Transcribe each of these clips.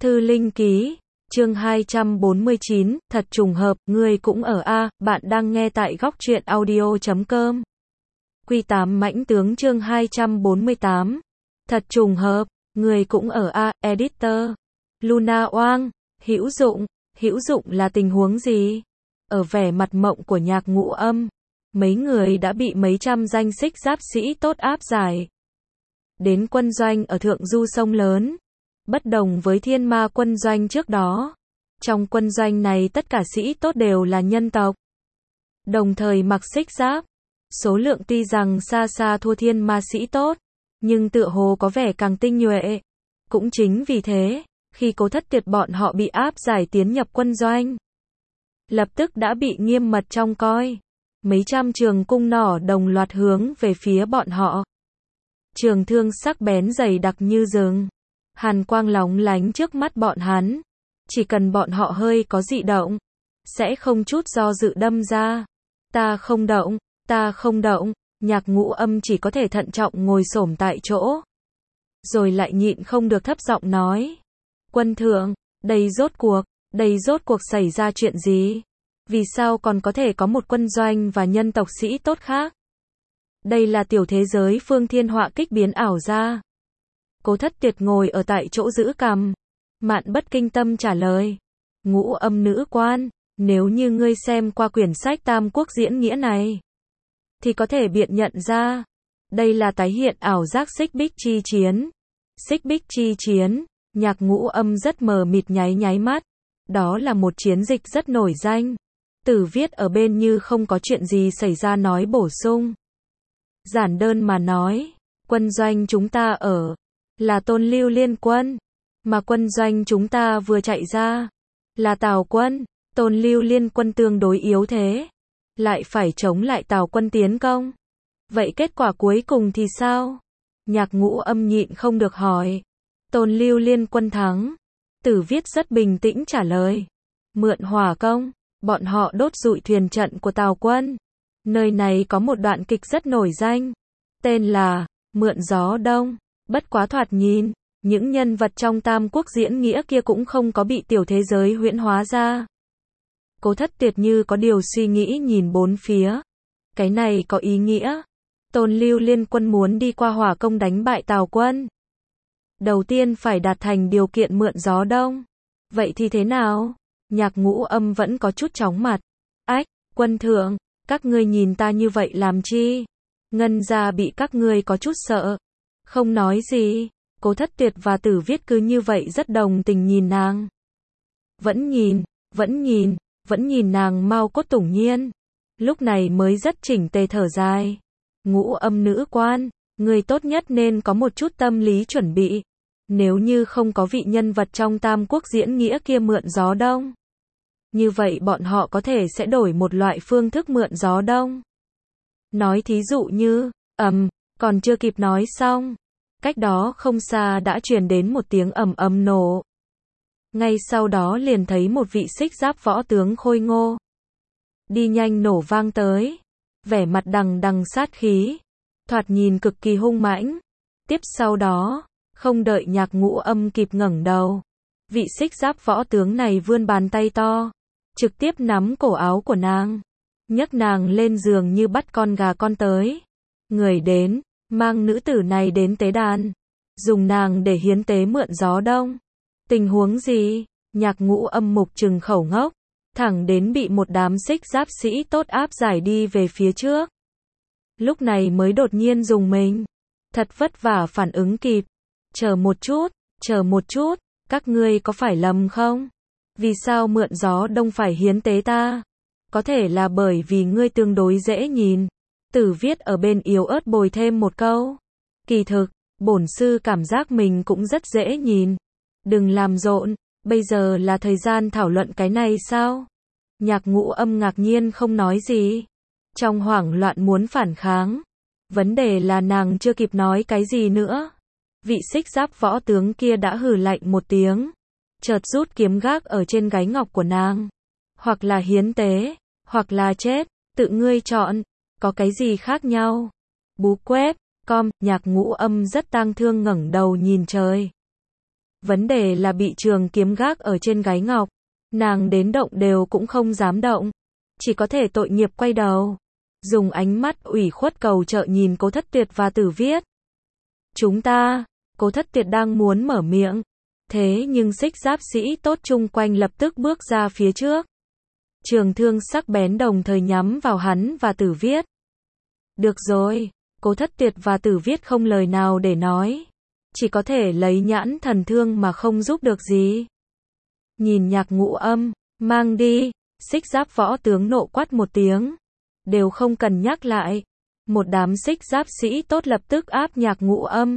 Thư Linh Ký, chương 249, thật trùng hợp, ngươi cũng ở a, bạn đang nghe tại góc truyện audio.com. Quy 8 mãnh tướng chương 248. Thật trùng hợp, ngươi cũng ở a, editor. Luna Oang, hữu dụng là tình huống gì? Ở vẻ mặt mộng của Nhạc Ngũ Âm, mấy người đã bị mấy trăm danh xích giáp sĩ tốt áp giải đến quân doanh ở thượng du sông lớn. Bất đồng với Thiên Ma quân doanh trước đó, trong quân doanh này tất cả sĩ tốt đều là nhân tộc, đồng thời mặc xích giáp. Số lượng tuy rằng xa xa thua Thiên Ma sĩ tốt, nhưng tựa hồ có vẻ càng tinh nhuệ. Cũng chính vì thế, khi Cố Thất Tuyệt bọn họ bị áp giải tiến nhập quân doanh, lập tức đã bị nghiêm mật trông coi. Mấy trăm trường cung nỏ đồng loạt hướng về phía bọn họ. Trường thương sắc bén dày đặc như rừng, hàn quang lóng lánh trước mắt bọn hắn. Chỉ cần bọn họ hơi có dị động, sẽ không chút do dự đâm ra. Ta không động, Nhạc Ngũ Âm chỉ có thể thận trọng ngồi xổm tại chỗ. Rồi lại nhịn không được thấp giọng nói. Quân thượng, đây rốt cuộc xảy ra chuyện gì? Vì sao còn có thể có một quân doanh và nhân tộc sĩ tốt khác? Đây là tiểu thế giới phương thiên họa kích biến ảo ra. Cố Thất Tuyệt ngồi ở tại chỗ giữ cằm, Mạn Bất Kinh Tâm trả lời. Ngũ Âm nữ quan, nếu như ngươi xem qua quyển sách Tam Quốc diễn nghĩa này, thì có thể biện nhận ra, đây là tái hiện ảo giác xích bích chi chiến. Xích bích chi chiến, Nhạc Ngũ Âm rất mờ mịt nháy mắt. Đó là một chiến dịch rất nổi danh. Tử viết ở bên như không có chuyện gì xảy ra nói bổ sung. Giản đơn mà nói, quân doanh chúng ta ở là Tôn Lưu Liên quân, mà quân doanh chúng ta vừa chạy ra là Tào quân. Tôn Lưu Liên quân tương đối yếu thế, lại phải chống lại Tào quân tiến công. Vậy kết quả cuối cùng thì sao? Nhạc Ngũ Âm nhịn không được hỏi. Tôn Lưu Liên quân thắng. Tử viết rất bình tĩnh trả lời. Mượn hỏa công, bọn họ đốt rụi thuyền trận của Tào quân. Nơi này có một đoạn kịch rất nổi danh, tên là Mượn gió đông. Bất quá thoạt nhìn, những nhân vật trong Tam Quốc diễn nghĩa kia cũng không có bị tiểu thế giới huyễn hóa ra. Cố Thất Tuyệt như có điều suy nghĩ nhìn bốn phía. Cái này có ý nghĩa. Tôn Lưu Liên quân muốn đi qua hỏa công đánh bại Tào quân, đầu tiên phải đạt thành điều kiện mượn gió đông. Vậy thì thế nào? Nhạc Ngũ Âm vẫn có chút chóng mặt. Ách, quân thượng, các ngươi nhìn ta như vậy làm chi? Ngân gia bị các ngươi có chút sợ. Không nói gì. Cố Thất Tuyệt và Tử Viết cứ như vậy rất đồng tình nhìn nàng. Vẫn nhìn nàng mau cốt tủng nhiên. Lúc này mới rất chỉnh tề thở dài. Ngũ Âm nữ quan, người tốt nhất nên có một chút tâm lý chuẩn bị. Nếu như không có vị nhân vật trong Tam Quốc diễn nghĩa kia mượn gió đông, như vậy bọn họ có thể sẽ đổi một loại phương thức mượn gió đông. Nói thí dụ như, còn chưa kịp nói xong, cách đó không xa đã truyền đến một tiếng ầm nổ. Ngay sau đó liền thấy một vị xích giáp võ tướng khôi ngô đi nhanh nổ vang tới, vẻ mặt đằng sát khí, thoạt nhìn cực kỳ hung mãnh. Tiếp sau đó, không đợi Nhạc Ngũ Âm kịp ngẩng đầu, vị xích giáp võ tướng này vươn bàn tay to, trực tiếp nắm cổ áo của nàng, nhấc nàng lên giường như bắt con gà con tới. Người đến, mang nữ tử này đến tế đàn, dùng nàng để hiến tế mượn gió đông. Tình huống gì? Nhạc Ngũ Âm mục trừng khẩu ngốc, thẳng đến bị một đám xích giáp sĩ tốt áp giải đi về phía trước. Lúc này mới đột nhiên dùng mình, thật vất vả phản ứng kịp. Chờ một chút, các ngươi có phải lầm không? Vì sao mượn gió đông phải hiến tế ta? Có thể là bởi vì ngươi tương đối dễ nhìn. Tử Viết ở bên yếu ớt bồi thêm một câu. Kỳ thực, bổn sư cảm giác mình cũng rất dễ nhìn. Đừng làm rộn, bây giờ là thời gian thảo luận cái này sao? Nhạc Ngũ Âm ngạc nhiên không nói gì, trong hoảng loạn muốn phản kháng. Vấn đề là nàng chưa kịp nói cái gì nữa. Vị xích giáp võ tướng kia đã hừ lạnh một tiếng, chợt rút kiếm gác ở trên gáy ngọc của nàng. Hoặc là hiến tế, hoặc là chết, tự ngươi chọn, có cái gì khác nhau? Bú quét, Nhạc Ngũ Âm rất tang thương ngẩng đầu nhìn trời. Vấn đề là bị trường kiếm gác ở trên gáy ngọc. Nàng đến động đều cũng không dám động. Chỉ có thể tội nghiệp quay đầu. Dùng ánh mắt ủy khuất cầu trợ nhìn Cố Thất Tuyệt và Tử Viết. Chúng ta, Cố Thất Tuyệt đang muốn mở miệng. Thế nhưng Xích Giáp sĩ tốt chung quanh lập tức bước ra phía trước. Trường thương sắc bén đồng thời nhắm vào hắn và Tử Viết. Được rồi, Cố Thất Tuyệt và Tử Viết không lời nào để nói. Chỉ có thể lấy nhãn thần thương mà không giúp được gì. Nhìn Nhạc Ngũ Âm, mang đi, Xích Giáp võ tướng nộ quát một tiếng. Đều không cần nhắc lại. Một đám Xích Giáp sĩ tốt lập tức áp Nhạc Ngũ Âm.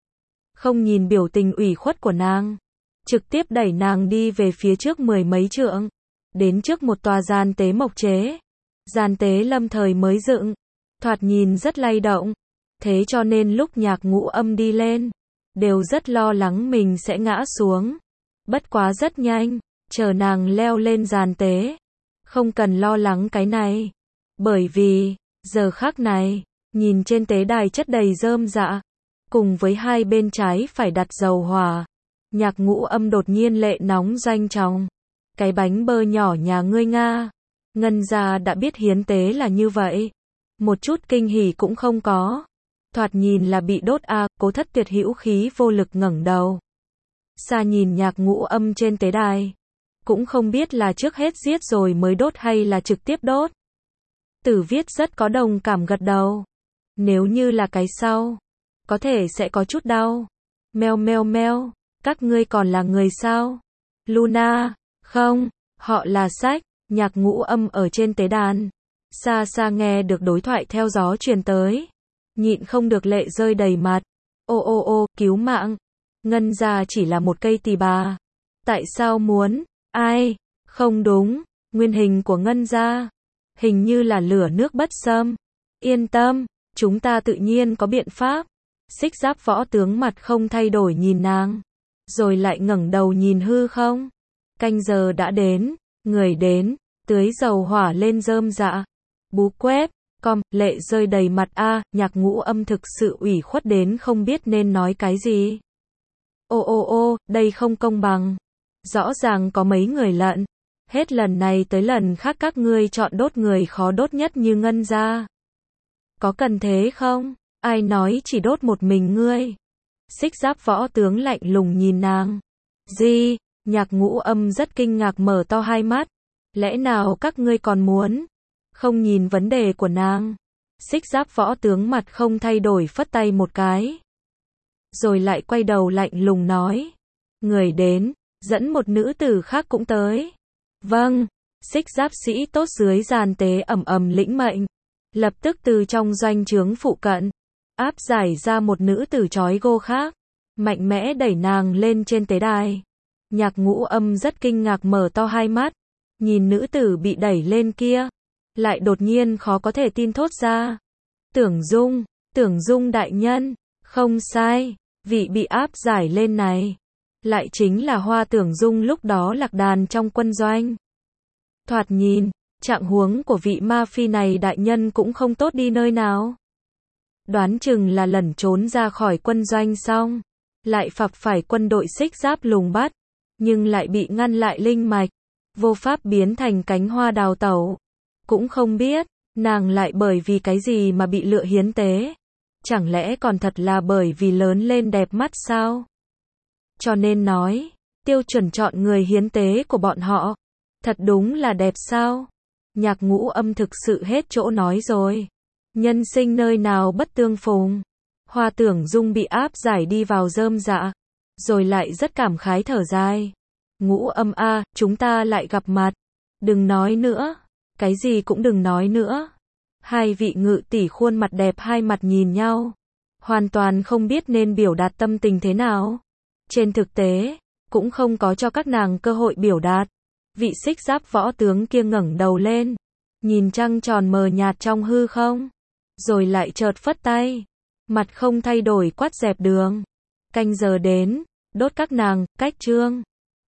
Không nhìn biểu tình ủy khuất của nàng. Trực tiếp đẩy nàng đi về phía trước 10 mấy trượng. Đến trước một tòa gian tế mộc chế. Gian tế lâm thời mới dựng. Thoạt nhìn rất lay động. Thế cho nên lúc Nhạc Ngũ Âm đi lên. Đều rất lo lắng mình sẽ ngã xuống. Bất quá rất nhanh. Chờ nàng leo lên gian tế. Không cần lo lắng cái này. Bởi vì, giờ khắc này, nhìn trên tế đài chất đầy rơm rạ. Cùng với hai bên trái phải đặt dầu hỏa. Nhạc Ngũ Âm đột nhiên lệ nóng doanh trọng. Cái bánh bơ nhỏ nhà ngươi Nga. Ngân gia đã biết hiến tế là như vậy. Một chút kinh hỉ cũng không có. Thoạt nhìn là bị đốt a. Cố Thất Tuyệt hữu khí vô lực ngẩng đầu. Xa nhìn Nhạc Ngũ Âm trên tế đài. Cũng không biết là trước hết giết rồi mới đốt hay là trực tiếp đốt. Tử Viết rất có đồng cảm gật đầu. Nếu như là cái sau, có thể sẽ có chút đau. Meo meo meo, các ngươi còn là người sao? Luna, không, họ là Sách. Nhạc Ngũ Âm ở trên tế đàn. Xa xa nghe được đối thoại theo gió truyền tới. Nhịn không được lệ rơi đầy mặt. Ô ô ô, cứu mạng. Ngân gia chỉ là một cây tỳ bà. Tại sao muốn? Ai? Không đúng. Nguyên hình của Ngân gia. Hình như là lửa nước bất xâm. Yên tâm, chúng ta tự nhiên có biện pháp. Xích Giáp võ tướng mặt không thay đổi nhìn nàng. Rồi lại ngẩng đầu nhìn hư không. Canh giờ đã đến. Người đến. Tưới dầu hỏa lên rơm rạ. Bú quét. Lệ rơi đầy mặt a. Nhạc Ngũ Âm thực sự ủy khuất đến không biết nên nói cái gì. Ô ô ô, đây không công bằng. Rõ ràng có mấy người lận. Hết lần này tới lần khác các ngươi chọn đốt người khó đốt nhất như Ngân gia. Có cần thế không? Ai nói chỉ đốt một mình ngươi? Xích Giáp võ tướng lạnh lùng nhìn nàng. Gì? Nhạc Ngũ Âm rất kinh ngạc mở to hai mắt. Lẽ nào các ngươi còn muốn? Không nhìn vấn đề của nàng. Xích Giáp võ tướng mặt không thay đổi phất tay một cái. Rồi lại quay đầu lạnh lùng nói. Người đến, dẫn một nữ tử khác cũng tới. Vâng, Xích Giáp sĩ tốt dưới giàn tế ầm ầm lĩnh mệnh. Lập tức từ trong doanh trướng phụ cận, áp giải ra một nữ tử trói gô khác. Mạnh mẽ đẩy nàng lên trên tế đài. Nhạc Ngũ Âm rất kinh ngạc mở to hai mắt. Nhìn nữ tử bị đẩy lên kia. Lại đột nhiên khó có thể tin thốt ra. Tưởng Dung đại nhân. Không sai, vị bị áp giải lên này. Lại chính là Hoa Tưởng Dung lúc đó lạc đàn trong quân doanh. Thoạt nhìn, trạng huống của vị ma phi này đại nhân cũng không tốt đi nơi nào. Đoán chừng là lẩn trốn ra khỏi quân doanh xong. Lại phập phải quân đội Xích Giáp lùng bắt. Nhưng lại bị ngăn lại linh mạch. Vô pháp biến thành cánh hoa đào tẩu. Cũng không biết, nàng lại bởi vì cái gì mà bị lựa hiến tế. Chẳng lẽ còn thật là bởi vì lớn lên đẹp mắt sao? Cho nên nói, tiêu chuẩn chọn người hiến tế của bọn họ. Thật đúng là đẹp sao? Nhạc Ngũ Âm thực sự hết chỗ nói rồi. Nhân sinh nơi nào bất tương phùng. Hoa Tưởng Dung bị áp giải đi vào rơm rạ. Rồi lại rất cảm khái thở dài. Ngũ Âm a, chúng ta lại gặp mặt. Đừng nói nữa. Cái gì cũng đừng nói nữa. Hai vị ngự tỷ khuôn mặt đẹp hai mặt nhìn nhau. Hoàn toàn không biết nên biểu đạt tâm tình thế nào. Trên thực tế, cũng không có cho các nàng cơ hội biểu đạt. Vị Xích Giáp võ tướng kia ngẩng đầu lên. Nhìn trăng tròn mờ nhạt trong hư không. Rồi lại chợt phất tay. Mặt không thay đổi quát dẹp đường. Canh giờ đến, đốt các nàng, cách trương.